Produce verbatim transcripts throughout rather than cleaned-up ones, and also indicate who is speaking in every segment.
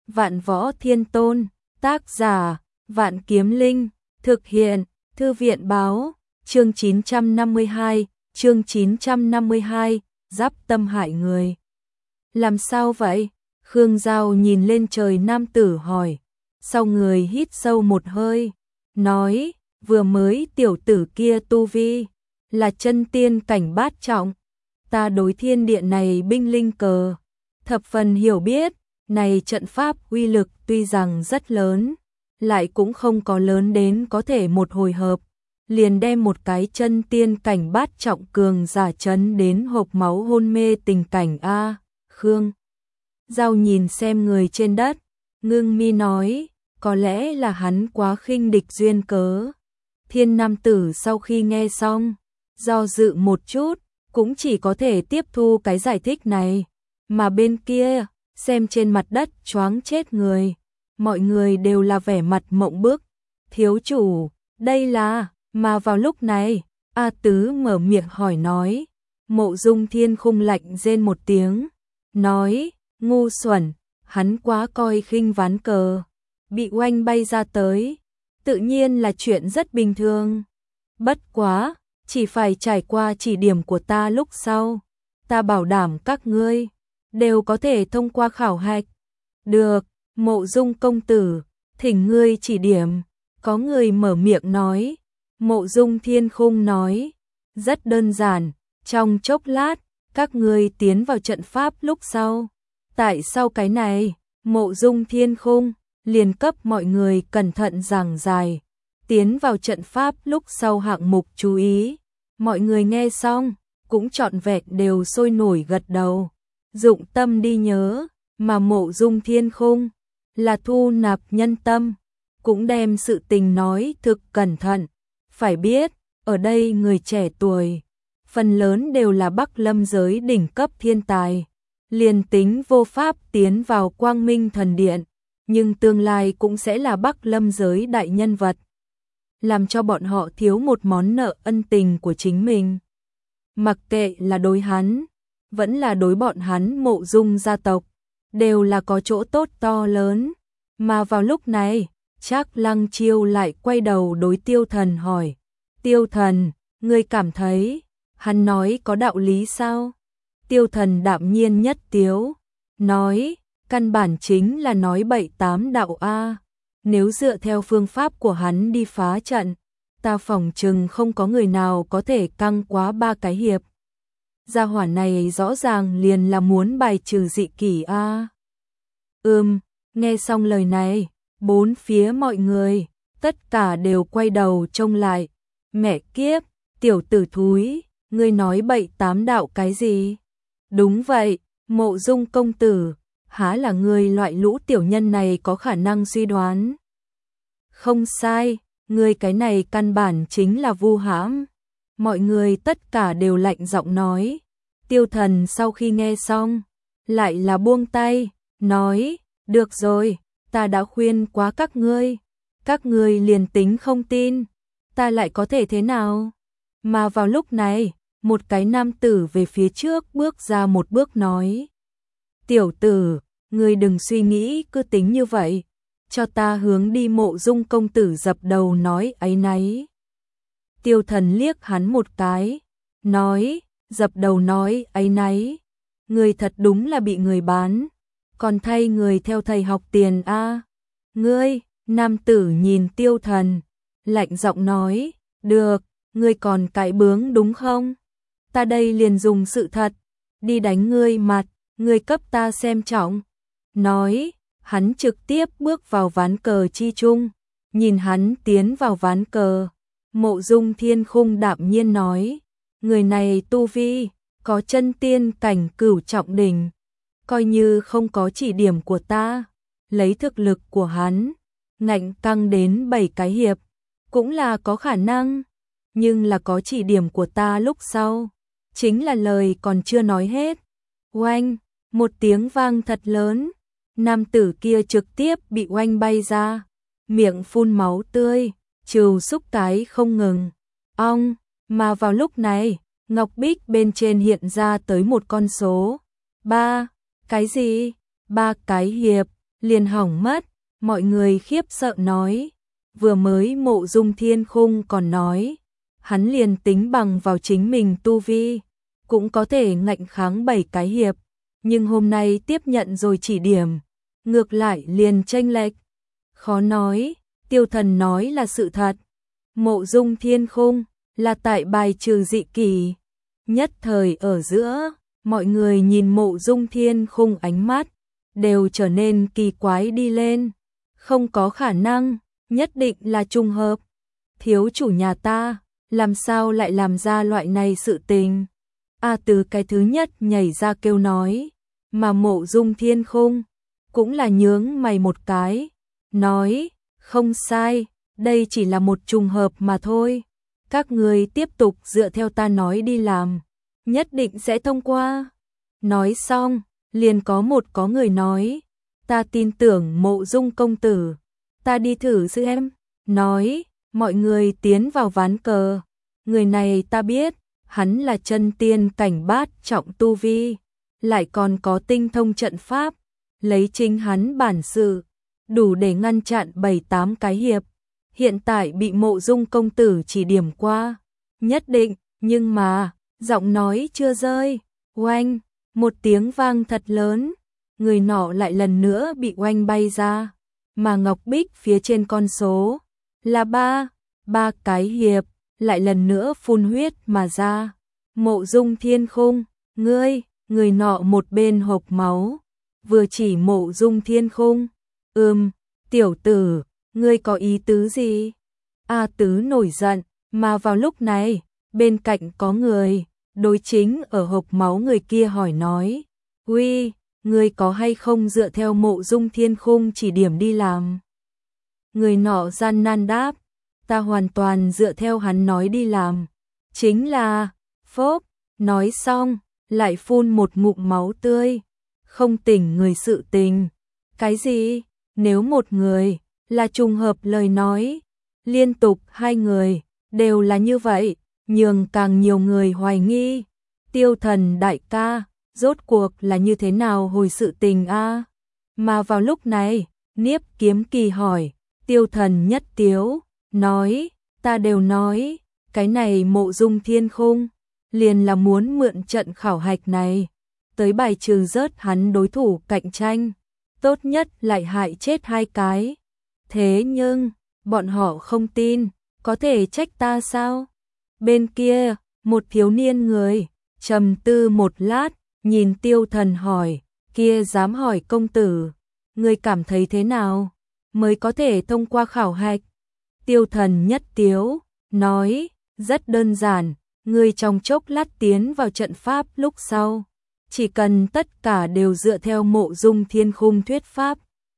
Speaker 1: Vạn Võ Thiên Tôn, tác giả, Vạn Kiếm Linh, thực hiện, Thư viện báo, chương chín trăm năm mươi hai, chương chín trăm năm mươi hai, giáp tâm hại người. Làm sao vậy? Khương Giao nhìn lên trời nam tử hỏi, sau người hít sâu một hơi, nói, vừa mới tiểu tử kia tu vi, là chân tiên cảnh bát trọng, ta đối thiên địa này binh linh cờ, thập phần hiểu biết, này trận pháp uy lực tuy rằng rất lớn, lại cũng không có lớn đến có thể một hồi hợp, liền đem một cái chân tiên cảnh bát trọng cường giả chấn đến hộc máu hôn mê tình cảnh a. Khương Giao nhìn xem người trên đất, ngưng mi nói, có lẽ là hắn quá khinh địch duyên cớ. Thiên nam tử sau khi nghe xong, do dự một chút, cũng chỉ có thể tiếp thu cái giải thích này, mà bên kia, xem trên mặt đất choáng chết người, mọi người đều là vẻ mặt mộng bức. Thiếu chủ, đây là, mà vào lúc này, A Tứ mở miệng hỏi nói, Mộ Dung Thiên Khung lạnh rên một tiếng, nói, ngu xuẩn, hắn quá coi khinh ván cờ, bị oanh bay ra tới, tự nhiên là chuyện rất bình thường. Bất quá, chỉ phải trải qua chỉ điểm của ta lúc sau, ta bảo đảm các ngươi đều có thể thông qua khảo hạch. Được, Mộ Dung công tử, thỉnh ngươi chỉ điểm. Có người mở miệng nói. Mộ Dung Thiên Khung nói, rất đơn giản, trong chốc lát, các ngươi tiến vào trận pháp lúc sau. Tại sao cái này? Mộ Dung Thiên Khung liền cấp mọi người cẩn thận giảng giải, tiến vào trận pháp lúc sau hạng mục chú ý. Mọi người nghe xong, cũng trọn vẹn đều sôi nổi gật đầu, dụng tâm đi nhớ, mà Mộ Dung Thiên Khung là thu nạp nhân tâm, cũng đem sự tình nói thực cẩn thận. Phải biết, ở đây người trẻ tuổi, phần lớn đều là Bắc Lâm giới đỉnh cấp thiên tài, liền tính vô pháp tiến vào Quang Minh Thần Điện, nhưng tương lai cũng sẽ là Bắc Lâm giới đại nhân vật, làm cho bọn họ thiếu một món nợ ân tình của chính mình. Mặc kệ là đối hắn, vẫn là đối bọn hắn Mộ Dung gia tộc, đều là có chỗ tốt to lớn. Mà vào lúc này, Trác Lăng Chiêu lại quay đầu đối Tiêu Thần hỏi, Tiêu Thần, ngươi cảm thấy, hắn nói có đạo lý sao? Tiêu Thần đạm nhiên nhất tiếu, nói, căn bản chính là nói bậy tám đạo a. Nếu dựa theo phương pháp của hắn đi phá trận, ta phỏng chừng không có người nào có thể căng quá ba cái hiệp. Gia hỏa này rõ ràng liền là muốn bài trừ dị kỷ a. Ừm, nghe xong lời này, bốn phía mọi người, tất cả đều quay đầu trông lại. Mẹ kiếp, tiểu tử thúi, ngươi nói bậy tám đạo cái gì? Đúng vậy, Mộ Dung công tử, há là ngươi loại lũ tiểu nhân này có khả năng suy đoán. Không sai, ngươi cái này căn bản chính là vu hãm. Mọi người tất cả đều lạnh giọng nói. Tiêu Thần sau khi nghe xong, lại là buông tay, nói, được rồi, ta đã khuyên quá các ngươi, các ngươi liền tính không tin, ta lại có thể thế nào? Mà vào lúc này, một cái nam tử về phía trước bước ra một bước nói, tiểu tử, ngươi đừng suy nghĩ cứ tính như vậy, cho ta hướng đi. Mộ Dung công tử dập đầu nói áy náy. Tiêu Thần liếc hắn một cái, nói, dập đầu nói áy náy, người thật đúng là bị người bán, còn thay người theo thầy học tiền a. À. Ngươi, nam tử nhìn Tiêu Thần, lạnh giọng nói, được, ngươi còn cãi bướng đúng không? Ta đây liền dùng sự thật, đi đánh ngươi mặt, ngươi cấp ta xem trọng. Nói, hắn trực tiếp bước vào ván cờ chi chung, nhìn hắn tiến vào ván cờ. Mộ Dung Thiên Khung đạm nhiên nói, người này tu vi, có chân tiên cảnh cửu trọng đỉnh, coi như không có chỉ điểm của ta, lấy thực lực của hắn, ngạnh căng đến bảy cái hiệp, cũng là có khả năng, nhưng là có chỉ điểm của ta lúc sau, chính là lời còn chưa nói hết. Oanh, một tiếng vang thật lớn, nam tử kia trực tiếp bị oanh bay ra, miệng phun máu tươi, trừ xúc cái không ngừng. Ong, mà vào lúc này, ngọc bích bên trên hiện ra tới một con số. Ba, cái gì? Ba cái hiệp, liền hỏng mất, mọi người khiếp sợ nói. Vừa mới Mộ Dung Thiên Khung còn nói, hắn liền tính bằng vào chính mình tu vi, cũng có thể ngạnh kháng bảy cái hiệp, nhưng hôm nay tiếp nhận rồi chỉ điểm, ngược lại liền chênh lệch. Khó nói, Tiêu Thần nói là sự thật. Mộ Dung Thiên Khung là tại bài trừ dị kỳ. Nhất thời ở giữa, mọi người nhìn Mộ Dung Thiên Khung ánh mắt đều trở nên kỳ quái đi lên. Không có khả năng, nhất định là trùng hợp. Thiếu chủ nhà ta, làm sao lại làm ra loại này sự tình? A Từ cái thứ nhất nhảy ra kêu nói, mà Mộ Dung Thiên Khung cũng là nhướng mày một cái, nói, không sai, đây chỉ là một trùng hợp mà thôi. Các người tiếp tục dựa theo ta nói đi làm, nhất định sẽ thông qua. Nói xong, liền có một có người nói, ta tin tưởng Mộ Dung công tử, ta đi thử xem. Nói, mọi người tiến vào ván cờ. Người này ta biết, hắn là chân tiên cảnh bát trọng tu vi, lại còn có tinh thông trận pháp, lấy chính hắn bản sự, đủ để ngăn chặn bảy tám cái hiệp. Hiện tại bị Mộ Dung công tử chỉ điểm qua, nhất định, nhưng mà, giọng nói chưa rơi, oanh, một tiếng vang thật lớn, người nọ lại lần nữa bị oanh bay ra, mà ngọc bích phía trên con số là ba, ba cái hiệp, lại lần nữa phun huyết mà ra. Mộ Dung Thiên Khung, ngươi, người nọ một bên hộc máu, vừa chỉ Mộ Dung Thiên Khung, ừm, tiểu tử, ngươi có ý tứ gì? A Tứ nổi giận, mà vào lúc này, bên cạnh có người, đối chính ở hộc máu người kia hỏi nói, uy, ngươi có hay không dựa theo Mộ Dung Thiên Khung chỉ điểm đi làm? Người nọ gian nan đáp, ta hoàn toàn dựa theo hắn nói đi làm, chính là, phốp, nói xong, lại phun một ngụm máu tươi, không tỉnh người sự tình. Cái gì? Nếu một người là trùng hợp lời nói, liên tục hai người đều là như vậy, nhường càng nhiều người hoài nghi. Tiêu Thần đại ca, rốt cuộc là như thế nào hồi sự tình a? Mà vào lúc này, Niếp Kiếm Kỳ hỏi, Tiêu Thần nhất tiếu, nói, ta đều nói, cái này Mộ Dung Thiên Khung liền là muốn mượn trận khảo hạch này, tới bài trừ rớt hắn đối thủ cạnh tranh, tốt nhất lại hại chết hai cái. Thế nhưng, bọn họ không tin, có thể trách ta sao? Bên kia, một thiếu niên người, trầm tư một lát, nhìn Tiêu Thần hỏi, kia dám hỏi công tử, người cảm thấy thế nào, mới có thể thông qua khảo hạch? Tiêu Thần nhất tiếu, nói, rất đơn giản, người trong chốc lát tiến vào trận pháp lúc sau, chỉ cần tất cả đều dựa theo Mộ Dung Thiên Khung thuyết pháp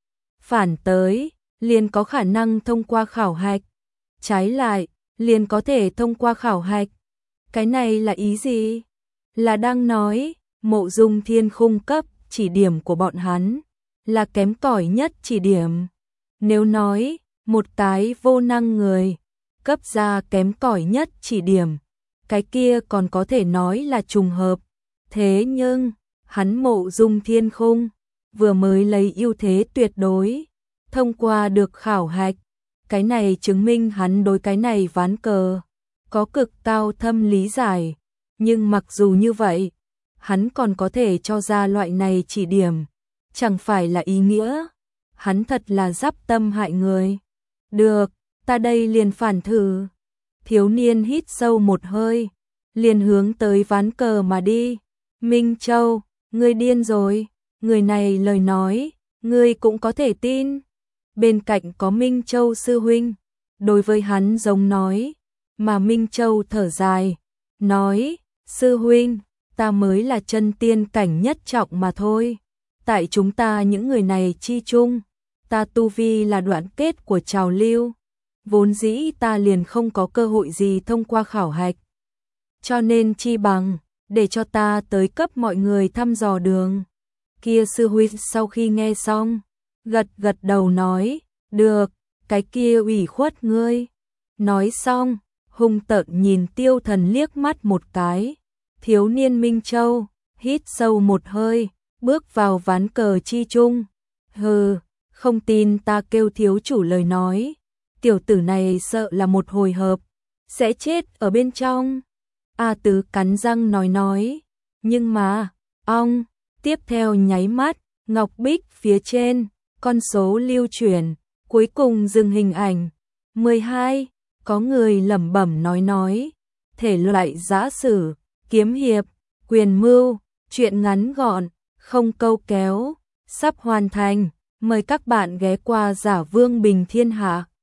Speaker 1: phản tới, liền có khả năng thông qua khảo hạch. Trái lại, liền có thể thông qua khảo hạch. Cái này là ý gì? Là đang nói, Mộ Dung Thiên Khung cấp chỉ điểm của bọn hắn là kém cỏi nhất chỉ điểm. Nếu nói, một cái vô năng người cấp ra kém cỏi nhất chỉ điểm, cái kia còn có thể nói là trùng hợp. Thế nhưng, hắn Mộ Dung Thiên Khung vừa mới lấy ưu thế tuyệt đối thông qua được khảo hạch, cái này chứng minh hắn đối cái này ván cờ có cực cao thâm lý giải, nhưng mặc dù như vậy, hắn còn có thể cho ra loại này chỉ điểm, chẳng phải là ý nghĩa hắn thật là giáp tâm hại người. Được, ta đây liền phản thử. Thiếu niên hít sâu một hơi, liền hướng tới ván cờ mà đi. Minh Châu, ngươi điên rồi, người này lời nói, ngươi cũng có thể tin. Bên cạnh có Minh Châu sư huynh, đối với hắn giống nói, mà Minh Châu thở dài, nói, sư huynh, ta mới là chân tiên cảnh nhất trọng mà thôi. Tại chúng ta những người này chi chung, ta tu vi là đoạn kết của trào lưu, vốn dĩ ta liền không có cơ hội gì thông qua khảo hạch. Cho nên chi bằng, để cho ta tới cấp mọi người thăm dò đường. Kia sư huynh sau khi nghe xong, gật gật đầu nói, được, cái kia ủy khuất ngươi. Nói xong, hung tợn nhìn Tiêu Thần liếc mắt một cái. Thiếu niên Minh Châu, hít sâu một hơi, bước vào ván cờ chi chung. Hừ, Không tin ta kêu thiếu chủ lời nói, tiểu tử này sợ là một hồi hợp, sẽ chết ở bên trong. A Tứ cắn răng nói nói, nhưng mà, ong, tiếp theo nháy mắt, ngọc bích phía trên, con số lưu chuyển, cuối cùng dừng hình ảnh. mười hai, có người lẩm bẩm nói nói, thể loại giã sử, kiếm hiệp, quyền mưu, truyện ngắn gọn, không câu kéo, sắp hoàn thành. Mời các bạn ghé qua Giả Vương Bình Thiên Hạ.